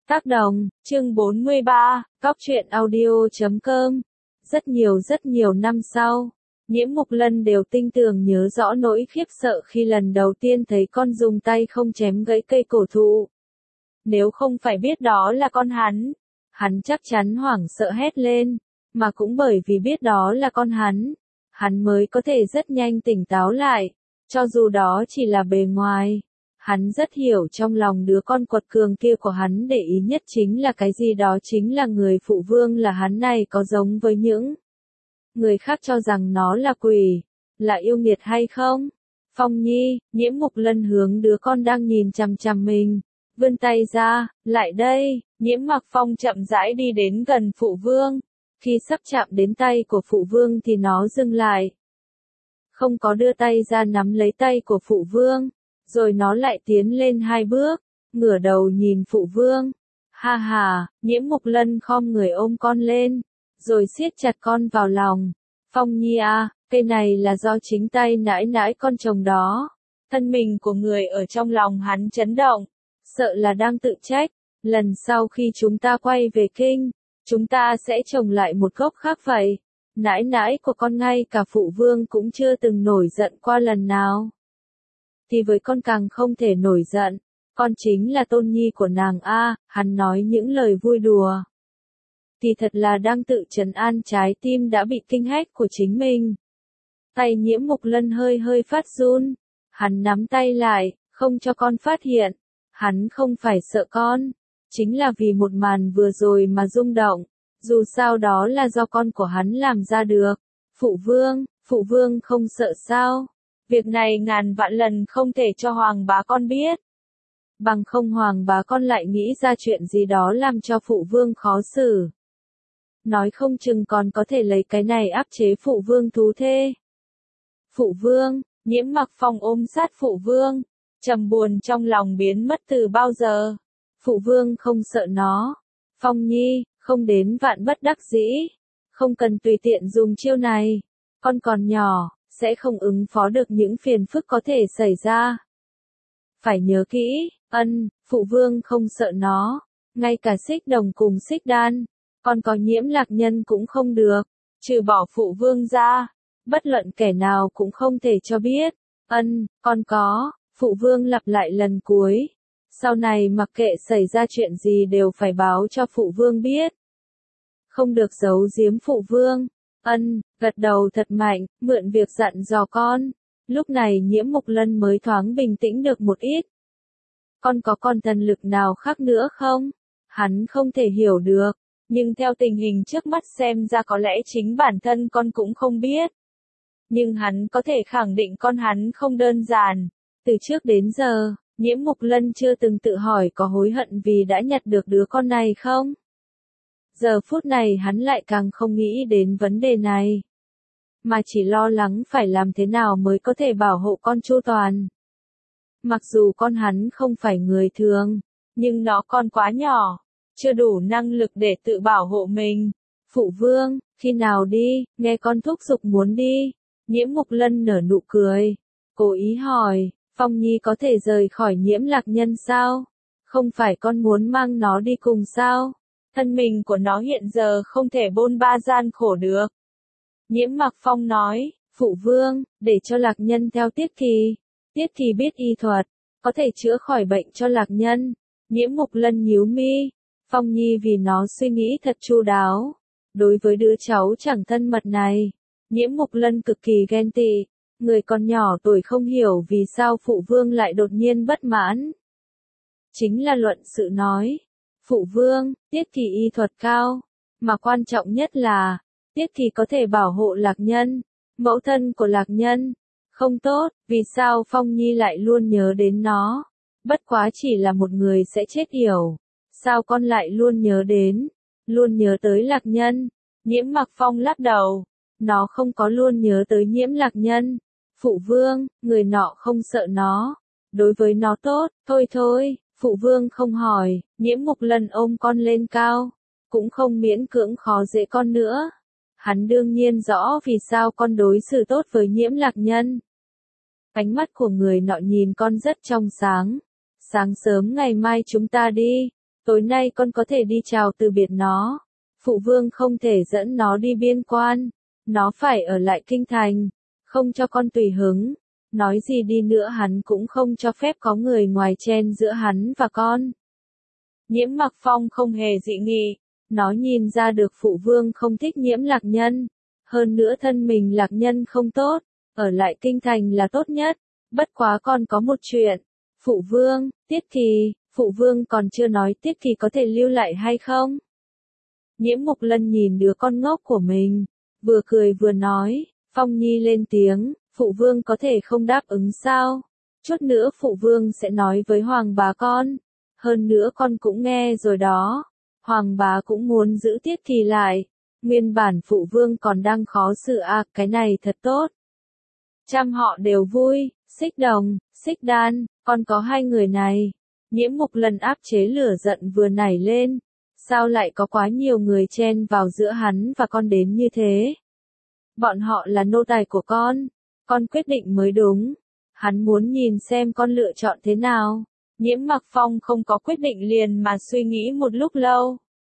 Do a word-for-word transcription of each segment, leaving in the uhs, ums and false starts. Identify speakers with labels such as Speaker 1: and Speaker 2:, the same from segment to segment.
Speaker 1: Tác đồng, chương bốn mươi ba, Cóc truyện audio chấm com. Rất nhiều rất nhiều năm sau, Nhiễm Mục Lân đều tinh tường nhớ rõ nỗi khiếp sợ khi lần đầu tiên thấy con dùng tay không chém gãy cây cổ thụ. Nếu không phải biết đó là con hắn, hắn chắc chắn hoảng sợ hét lên, mà cũng bởi vì biết đó là con hắn, hắn mới có thể rất nhanh tỉnh táo lại, cho dù đó chỉ là bề ngoài. Hắn rất hiểu trong lòng đứa con quật cường kia của hắn để ý nhất chính là cái gì, đó chính là người phụ vương là hắn này có giống với những người khác cho rằng nó là quỷ, là yêu nghiệt hay không? Phong Nhi, Nhiễm Mục Lân hướng đứa con đang nhìn chằm chằm mình, vươn tay ra, lại đây. Nhiễm Mặc Phong chậm rãi đi đến gần phụ vương, khi sắp chạm đến tay của phụ vương thì nó dừng lại. Không có đưa tay ra nắm lấy tay của phụ vương. Rồi nó lại tiến lên hai bước, ngửa đầu nhìn phụ vương. Ha ha, Nhiễm Mục Lân khom người ôm con lên, rồi siết chặt con vào lòng. Phong Nhi à, cây này là do chính tay nãi nãi con trồng đó. Thân mình của người ở trong lòng hắn chấn động, sợ là đang tự trách. Lần sau khi chúng ta quay về kinh, chúng ta sẽ trồng lại một gốc khác vậy. Nãi nãi của con ngay cả phụ vương cũng chưa từng nổi giận qua lần nào. Thì với con càng không thể nổi giận, con chính là tôn nhi của nàng a. Hắn nói những lời vui đùa, thì thật là đang tự trấn an trái tim đã bị kinh hách của chính mình. Tay Nhiễm Mục Lân hơi hơi phát run, hắn nắm tay lại, không cho con phát hiện. Hắn không phải sợ con, chính là vì một màn vừa rồi mà rung động, dù sao đó là do con của hắn làm ra được. Phụ vương, phụ vương không sợ sao? Việc này ngàn vạn lần không thể cho Hoàng bá con biết. Bằng không Hoàng bá con lại nghĩ ra chuyện gì đó làm cho phụ vương khó xử. Nói không chừng còn có thể lấy cái này áp chế phụ vương thú thê. Phụ vương, Nhiễm Mặc Phong ôm sát phụ vương, trầm buồn trong lòng biến mất từ bao giờ. Phụ vương không sợ nó. Phong Nhi, không đến vạn bất đắc dĩ, không cần tùy tiện dùng chiêu này. Con còn nhỏ, sẽ không ứng phó được những phiền phức có thể xảy ra. Phải nhớ kỹ, ân, phụ vương không sợ nó, ngay cả Xích Đồng cùng Xích Đan, còn có Nhiễm Lạc Nhân cũng không được, trừ bỏ phụ vương ra, bất luận kẻ nào cũng không thể cho biết. Ân, con có, phụ vương lặp lại lần cuối. Sau này mặc kệ xảy ra chuyện gì đều phải báo cho phụ vương biết. Không được giấu giếm phụ vương. Ân, gật đầu thật mạnh, mượn việc dặn dò con. Lúc này Nhiễm Mục Lân mới thoáng bình tĩnh được một ít. Con có còn thần lực nào khác nữa không? Hắn không thể hiểu được, nhưng theo tình hình trước mắt xem ra có lẽ chính bản thân con cũng không biết. Nhưng hắn có thể khẳng định con hắn không đơn giản. Từ trước đến giờ, Nhiễm Mục Lân chưa từng tự hỏi có hối hận vì đã nhặt được đứa con này không? Giờ phút này hắn lại càng không nghĩ đến vấn đề này, mà chỉ lo lắng phải làm thế nào mới có thể bảo hộ con chu toàn. Mặc dù con hắn không phải người thường, nhưng nó còn quá nhỏ, chưa đủ năng lực để tự bảo hộ mình. Phụ vương, khi nào đi, nghe con thúc giục muốn đi. Nhiễm Mục Lân nở nụ cười, cố ý hỏi, Phong Nhi có thể rời khỏi Nhiễm Lạc Nhân sao? Không phải con muốn mang nó đi cùng sao? Thân mình của nó hiện giờ không thể bôn ba gian khổ được. Nhiễm Mặc Phong nói, phụ vương, để cho Lạc Nhân theo Tiết Kỳ. Tiết Kỳ biết y thuật, có thể chữa khỏi bệnh cho Lạc Nhân. Nhiễm Mục Lân nhíu mi, Phong Nhi vì nó suy nghĩ thật chu đáo. Đối với đứa cháu chẳng thân mật này, Nhiễm Mục Lân cực kỳ ghen tị. Người còn nhỏ tuổi không hiểu vì sao phụ vương lại đột nhiên bất mãn. Chính là luận sự nói, phụ vương, Tiết Kỳ y thuật cao, mà quan trọng nhất là, Tiết Kỳ có thể bảo hộ Lạc Nhân, mẫu thân của Lạc Nhân. Không tốt, vì sao Phong Nhi lại luôn nhớ đến nó? Bất quá chỉ là một người sẽ chết yểu, sao con lại luôn nhớ đến, luôn nhớ tới Lạc Nhân? Nhiễm Mặc Phong lắc đầu, nó không có luôn nhớ tới Nhiễm Lạc Nhân. Phụ vương, người nọ không sợ nó, đối với nó tốt, thôi thôi. Phụ vương không hỏi. Nhiễm Mục Lân ôm con lên cao, cũng không miễn cưỡng khó dễ con nữa. Hắn đương nhiên rõ vì sao con đối xử tốt với Nhiễm Lạc Nhân. Ánh mắt của người nọ nhìn con rất trong sáng. Sáng sớm ngày mai chúng ta đi, tối nay con có thể đi chào từ biệt nó. Phụ vương không thể dẫn nó đi biên quan, nó phải ở lại kinh thành, không cho con tùy hứng. Nói gì đi nữa hắn cũng không cho phép có người ngoài chen giữa hắn và con. Nhiễm Mặc Phong không hề dị nghị, nó nhìn ra được phụ vương không thích Nhiễm Lạc Nhân, hơn nữa thân mình Lạc Nhân không tốt, ở lại kinh thành là tốt nhất. Bất quá còn có một chuyện, phụ vương, Tiết Kỳ, phụ vương còn chưa nói Tiết Kỳ có thể lưu lại hay không? Nhiễm Mục Lân nhìn đứa con ngốc của mình, vừa cười vừa nói, Phong Nhi lên tiếng, phụ vương có thể không đáp ứng sao? Chút nữa phụ vương sẽ nói với Hoàng bá con, hơn nữa con cũng nghe rồi đó, Hoàng bá cũng muốn giữ Tiết Kỳ lại, nguyên bản phụ vương còn đang khó xử à, cái này thật tốt. Trăm họ đều vui, Xích Đồng, Xích Đan, còn có hai người này. Nhiễm Mục Lân áp chế lửa giận vừa nảy lên, sao lại có quá nhiều người chen vào giữa hắn và con đến như thế? Bọn họ là nô tài của con, con quyết định mới đúng. Hắn muốn nhìn xem con lựa chọn thế nào. Nhiễm Mặc Phong không có quyết định liền mà suy nghĩ một lúc lâu.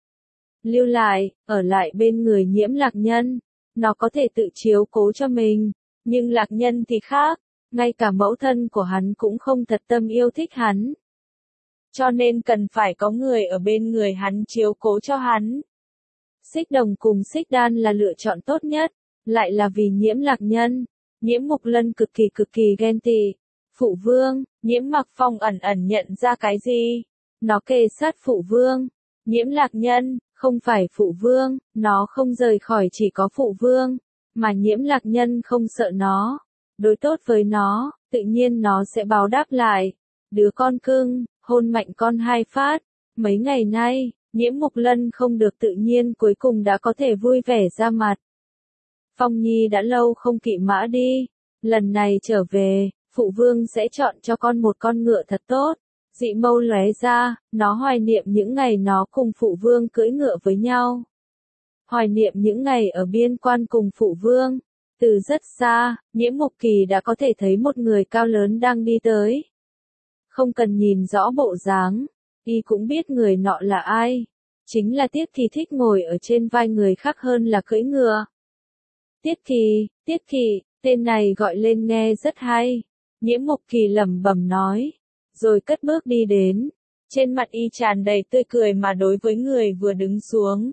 Speaker 1: Lưu lại, ở lại bên người Nhiễm Lạc Nhân, nó có thể tự chiếu cố cho mình, nhưng Lạc Nhân thì khác, ngay cả mẫu thân của hắn cũng không thật tâm yêu thích hắn. Cho nên cần phải có người ở bên người hắn chiếu cố cho hắn. Xích Đồng cùng Xích Đan là lựa chọn tốt nhất, lại là vì Nhiễm Lạc Nhân. Nhiễm Mục Lân cực kỳ cực kỳ ghen tị. Phụ vương, Nhiễm Mặc Phong ẩn ẩn nhận ra cái gì? Nó kề sát phụ vương. Nhiễm Lạc Nhân, không phải phụ vương, nó không rời khỏi chỉ có phụ vương, mà Nhiễm Lạc Nhân không sợ nó, đối tốt với nó, tự nhiên nó sẽ báo đáp lại. Đứa con cưng, hôn mạnh con hai phát. Mấy ngày nay, Nhiễm Mục Lân không được tự nhiên cuối cùng đã có thể vui vẻ ra mặt. Phong Nhi đã lâu không kỵ mã đi, lần này trở về, phụ vương sẽ chọn cho con một con ngựa thật tốt. Dị mâu lóe ra, nó hoài niệm những ngày nó cùng phụ vương cưỡi ngựa với nhau. Hoài niệm những ngày ở biên quan cùng phụ vương. Từ rất xa, Nhiễm Mục Kỳ đã có thể thấy một người cao lớn đang đi tới. Không cần nhìn rõ bộ dáng, y cũng biết người nọ là ai. Chính là Tiết Kỳ thích ngồi ở trên vai người khác hơn là cưỡi ngựa. Tiết Kỳ, Tiết Kỳ, tên này gọi lên nghe rất hay. Nhiễm Mục Kỳ lẩm bẩm nói, rồi cất bước đi đến. Trên mặt y tràn đầy tươi cười mà đối với người vừa đứng xuống.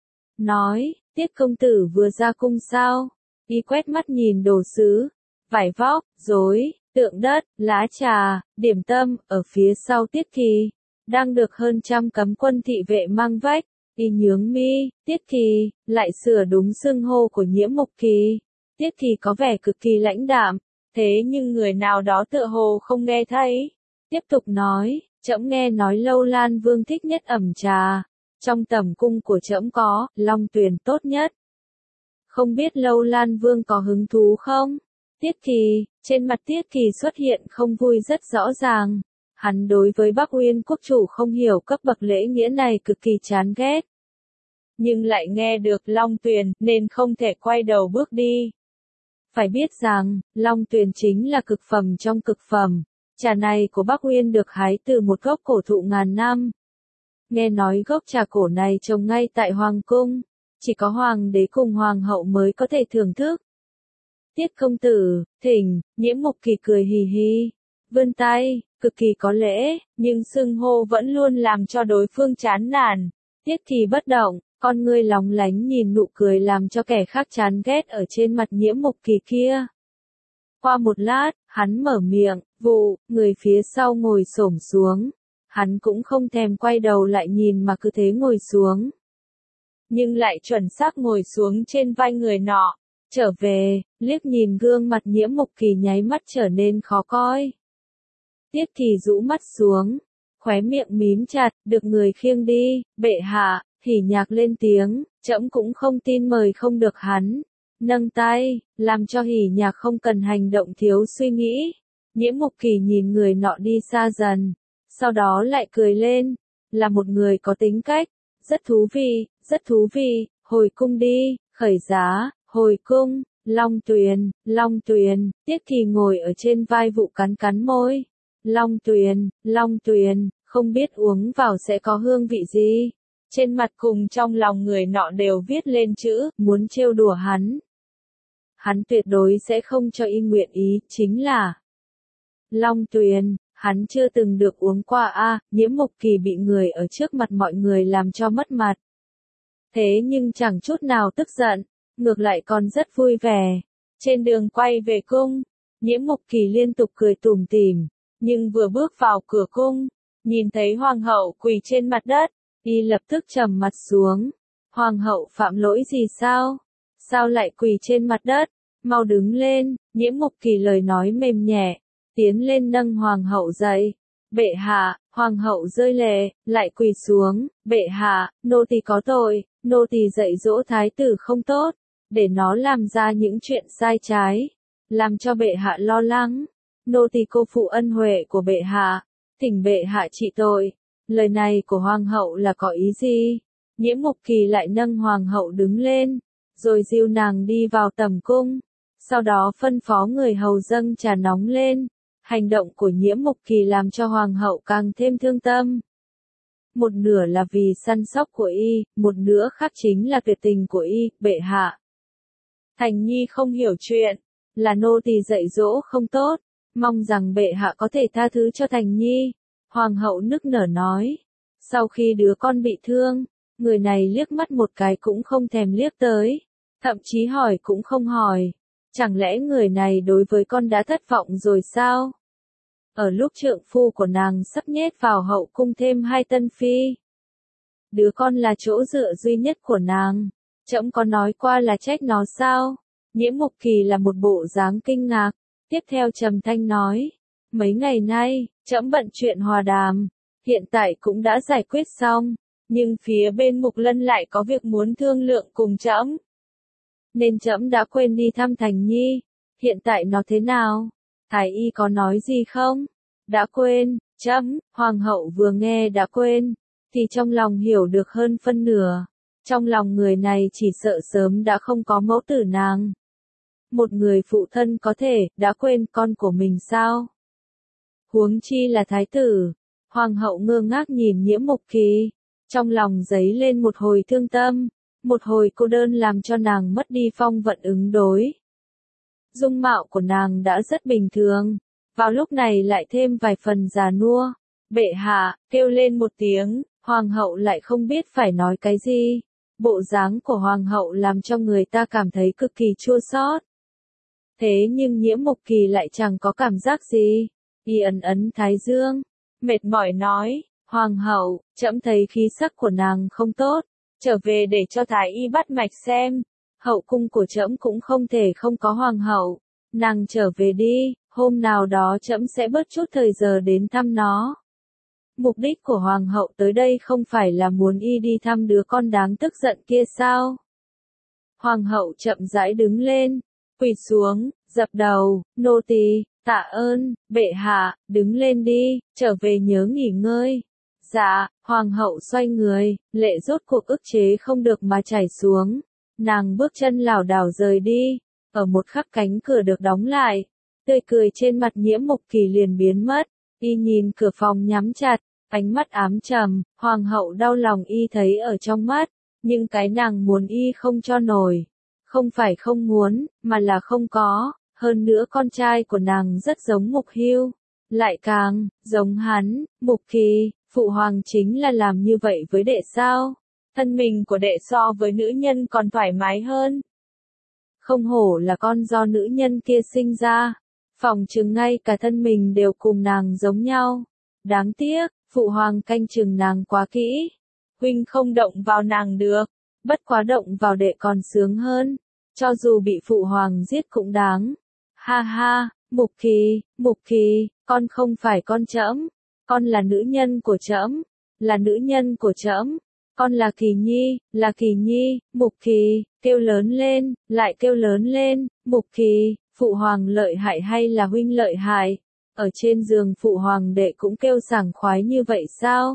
Speaker 1: Nói, Tiết công tử vừa ra cung sao? Y quét mắt nhìn đồ sứ, vải vóc, rối, tượng đất, lá trà, điểm tâm, ở phía sau Tiết Kỳ, đang được hơn trăm cấm quân thị vệ mang vách. Y nhướng mi, Tiết Kỳ, lại sửa đúng xưng hô của Nhiễm Mục Kỳ. Tiết Kỳ có vẻ cực kỳ lãnh đạm, thế nhưng người nào đó tựa hồ không nghe thấy. Tiếp tục nói, trẫm nghe nói Lâu Lan Vương thích nhất ẩm trà, trong tẩm cung của trẫm có, Long Tuyền tốt nhất. Không biết Lâu Lan Vương có hứng thú không? Tiết Kỳ, trên mặt Tiết Kỳ xuất hiện không vui rất rõ ràng. Hắn đối với Bắc Uyên quốc chủ không hiểu cấp bậc lễ nghĩa này cực kỳ chán ghét. Nhưng lại nghe được Long Tuyền nên không thể quay đầu bước đi. Phải biết rằng, Long Tuyền chính là cực phẩm trong cực phẩm. Trà này của Bắc Uyên được hái từ một gốc cổ thụ ngàn năm. Nghe nói gốc trà cổ này trồng ngay tại Hoàng cung. Chỉ có Hoàng đế cùng Hoàng hậu mới có thể thưởng thức. Tiết công tử, thỉnh, Nhiễm Mục Kỳ cười hì hì. Vươn tay, cực kỳ có lễ, nhưng xưng hô vẫn luôn làm cho đối phương chán nản. Tiết Kỳ bất động, con ngươi lóng lánh nhìn nụ cười làm cho kẻ khác chán ghét ở trên mặt Nhiễm Mục Kỳ kia. Qua một lát, hắn mở miệng, vụ, người phía sau ngồi xổm xuống. Hắn cũng không thèm quay đầu lại nhìn mà cứ thế ngồi xuống. Nhưng lại chuẩn xác ngồi xuống trên vai người nọ. Trở về, liếc nhìn gương mặt Nhiễm Mục Kỳ nháy mắt trở nên khó coi. Tiết Kỳ rũ mắt xuống, khóe miệng mím chặt, được người khiêng đi, bệ hạ, Hỉ Nhạc lên tiếng, trẫm cũng không tin mời không được hắn. Nâng tay, làm cho Hỉ Nhạc không cần hành động thiếu suy nghĩ. Nhiễm Mục Kỳ nhìn người nọ đi xa dần, sau đó lại cười lên, là một người có tính cách, rất thú vị, rất thú vị, hồi cung đi, khởi giá, hồi cung, Long Tuyền, Long Tuyền, Tiết Kỳ ngồi ở trên vai Vụ cắn cắn môi. Long Tuyền, Long Tuyền, không biết uống vào sẽ có hương vị gì. Trên mặt cùng trong lòng người nọ đều viết lên chữ, muốn trêu đùa hắn. Hắn tuyệt đối sẽ không cho y nguyện ý, chính là Long Tuyền, hắn chưa từng được uống qua a. Nhiễm Mục Kỳ bị người ở trước mặt mọi người làm cho mất mặt. Thế nhưng chẳng chút nào tức giận, ngược lại còn rất vui vẻ. Trên đường quay về cung, Nhiễm Mục Kỳ liên tục cười tủm tỉm, nhưng vừa bước vào cửa cung, nhìn thấy hoàng hậu quỳ trên mặt đất, y lập tức trầm mặt xuống. Hoàng hậu phạm lỗi gì sao? Sao lại quỳ trên mặt đất? Mau đứng lên. Nhiễm Mục Kỳ lời nói mềm nhẹ, tiến lên nâng hoàng hậu dậy. Bệ hạ. Hoàng hậu rơi lệ, lại quỳ xuống. Bệ hạ, nô tỳ có tội, nô tỳ dạy dỗ thái tử không tốt, để nó làm ra những chuyện sai trái, làm cho bệ hạ lo lắng. Nô tỳ cô phụ ân huệ của bệ hạ, thỉnh bệ hạ trị tội. Lời này của hoàng hậu là có ý gì? Nhiễm Mục Kỳ lại nâng hoàng hậu đứng lên, rồi dìu nàng đi vào tầm cung. Sau đó phân phó người hầu dâng trà nóng lên. Hành động của Nhiễm Mục Kỳ làm cho hoàng hậu càng thêm thương tâm. Một nửa là vì săn sóc của y, một nửa khác chính là tuyệt tình của y. Bệ hạ, Thành Nhi không hiểu chuyện, là nô tỳ dạy dỗ không tốt, mong rằng bệ hạ có thể tha thứ cho Thành Nhi. Hoàng hậu nức nở nói. Sau khi đứa con bị thương, người này liếc mắt một cái cũng không thèm liếc tới, thậm chí hỏi cũng không hỏi. Chẳng lẽ người này đối với con đã thất vọng rồi sao? Ở lúc trượng phu của nàng sắp nhét vào hậu cung thêm hai tân phi, đứa con là chỗ dựa duy nhất của nàng, trẫm có nói qua là trách nó sao? Nhiễm Mục Kỳ là một bộ dáng kinh ngạc, tiếp theo trầm thanh nói, mấy ngày nay, trẫm bận chuyện hòa đàm, hiện tại cũng đã giải quyết xong, nhưng phía bên Mục Lân lại có việc muốn thương lượng cùng trẫm, nên trẫm đã quên đi thăm Thành Nhi. Hiện tại nó thế nào? Thái y có nói gì không? Đã quên. Trẫm. Hoàng hậu vừa nghe đã quên, thì trong lòng hiểu được hơn phân nửa. Trong lòng người này chỉ sợ sớm đã không có mẫu tử nàng. Một người phụ thân có thể đã quên con của mình sao? Huống chi là thái tử. Hoàng hậu ngơ ngác nhìn Nhiễm Mục Kỳ, trong lòng dấy lên một hồi thương tâm, một hồi cô đơn làm cho nàng mất đi phong vận ứng đối. Dung mạo của nàng đã rất bình thường, vào lúc này lại thêm vài phần già nua. Bệ hạ, kêu lên một tiếng, hoàng hậu lại không biết phải nói cái gì. Bộ dáng của hoàng hậu làm cho người ta cảm thấy cực kỳ chua xót. Thế nhưng Nhiễm Mục Kỳ lại chẳng có cảm giác gì. Y ấn ấn thái dương, mệt mỏi nói, hoàng hậu, trẫm thấy khí sắc của nàng không tốt, trở về để cho thái y bắt mạch xem. Hậu cung của trẫm cũng không thể không có hoàng hậu, nàng trở về đi, hôm nào đó trẫm sẽ bớt chút thời giờ đến thăm nó. Mục đích của hoàng hậu tới đây không phải là muốn y đi thăm đứa con đáng tức giận kia sao? Hoàng hậu chậm rãi đứng lên, quỳ xuống, dập đầu, nô tỳ, tạ ơn, bệ hạ, đứng lên đi, trở về nhớ nghỉ ngơi. Dạ. Hoàng hậu xoay người, lệ rốt cuộc ức chế không được mà chảy xuống. Nàng bước chân lảo đảo rời đi, ở một khắc cánh cửa được đóng lại, tươi cười trên mặt Nhiễm Mục Kỳ liền biến mất. Y nhìn cửa phòng nhắm chặt, ánh mắt ám trầm. Hoàng hậu đau lòng y thấy ở trong mắt, nhưng cái nàng muốn y không cho nổi. Không phải không muốn, mà là không có. Hơn nữa con trai của nàng rất giống Mục Hưu, lại càng giống hắn. Mục Kỳ, phụ hoàng chính là làm như vậy với đệ sao? Thân mình của đệ so với nữ nhân còn thoải mái hơn. Không hổ là con do nữ nhân kia sinh ra, phỏng chừng ngay cả thân mình đều cùng nàng giống nhau. Đáng tiếc, phụ hoàng canh chừng nàng quá kỹ. Huynh không động vào nàng được, bất quá động vào đệ còn sướng hơn. Cho dù bị phụ hoàng giết cũng đáng. Ha ha, Mục Kỳ, Mục Kỳ, con không phải con trẫm, con là nữ nhân của trẫm, là nữ nhân của trẫm. Con là Kỳ Nhi, là Kỳ Nhi. Mục Kỳ, kêu lớn lên, lại kêu lớn lên. Mục Kỳ, phụ hoàng lợi hại hay là huynh lợi hại? Ở trên giường phụ hoàng đệ cũng kêu sảng khoái như vậy sao?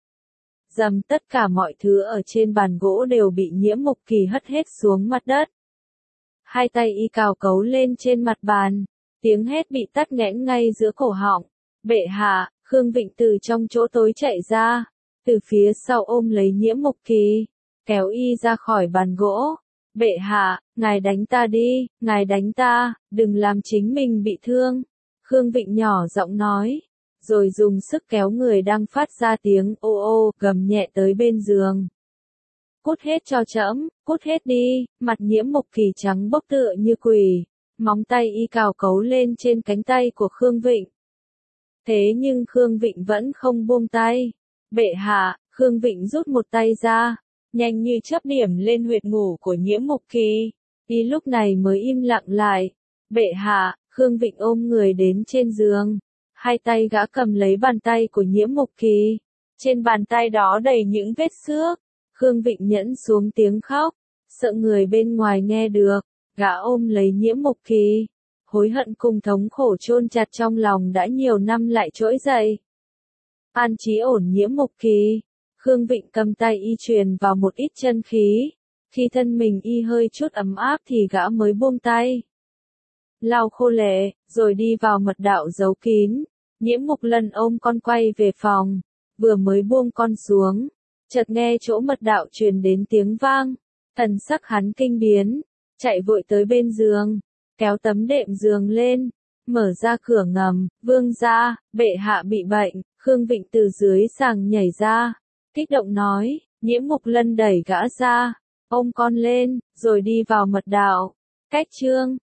Speaker 1: Dầm, tất cả mọi thứ ở trên bàn gỗ đều bị Nhiễm Mục Kỳ hất hết xuống mặt đất. Hai tay y cào cấu lên trên mặt bàn, tiếng hét bị tắc nghẽn ngay giữa cổ họng. Bệ hạ, Khương Vịnh từ trong chỗ tối chạy ra, từ phía sau ôm lấy Nhiễm Mục Kỳ, kéo y ra khỏi bàn gỗ. Bệ hạ, ngài đánh ta đi, ngài đánh ta, đừng làm chính mình bị thương. Khương Vịnh nhỏ giọng nói, rồi dùng sức kéo người đang phát ra tiếng ô ô, gầm nhẹ tới bên giường. Cút hết cho trẫm, cút hết đi, mặt Nhiễm Mục Kỳ trắng bốc tựa như quỷ, móng tay y cào cấu lên trên cánh tay của Khương Vịnh. Thế nhưng Khương Vịnh vẫn không buông tay. Bệ hạ, Khương Vịnh rút một tay ra, nhanh như chớp điểm lên huyệt ngủ của Nhiễm Mục Kỳ. Y lúc này mới im lặng lại. Bệ hạ, Khương Vịnh ôm người đến trên giường. Hai tay gã cầm lấy bàn tay của Nhiễm Mục Kỳ. Trên bàn tay đó đầy những vết xước. Khương Vịnh nhẫn xuống tiếng khóc, sợ người bên ngoài nghe được. Gã ôm lấy Nhiễm Mục Kỳ. Hối hận cùng thống khổ chôn chặt trong lòng đã nhiều năm lại trỗi dậy. An trí ổn Nhiễm Mục Kỳ. Khương Vịnh cầm tay y truyền vào một ít chân khí. Khi thân mình y hơi chút ấm áp thì gã mới buông tay. Lau khô lệ, rồi đi vào mật đạo giấu kín. Nhiễm Mục Lân ôm con quay về phòng. Vừa mới buông con xuống, chợt nghe chỗ mật đạo truyền đến tiếng vang. Thần sắc hắn kinh biến, chạy vội tới bên giường, kéo tấm đệm giường lên, mở ra cửa ngầm. Vương gia, bệ hạ bị bệnh. Khương Vịnh từ dưới sàng nhảy ra, kích động nói. Nhiễm Mục Lân đẩy gã ra, ôm con lên, rồi đi vào mật đạo. Cách chương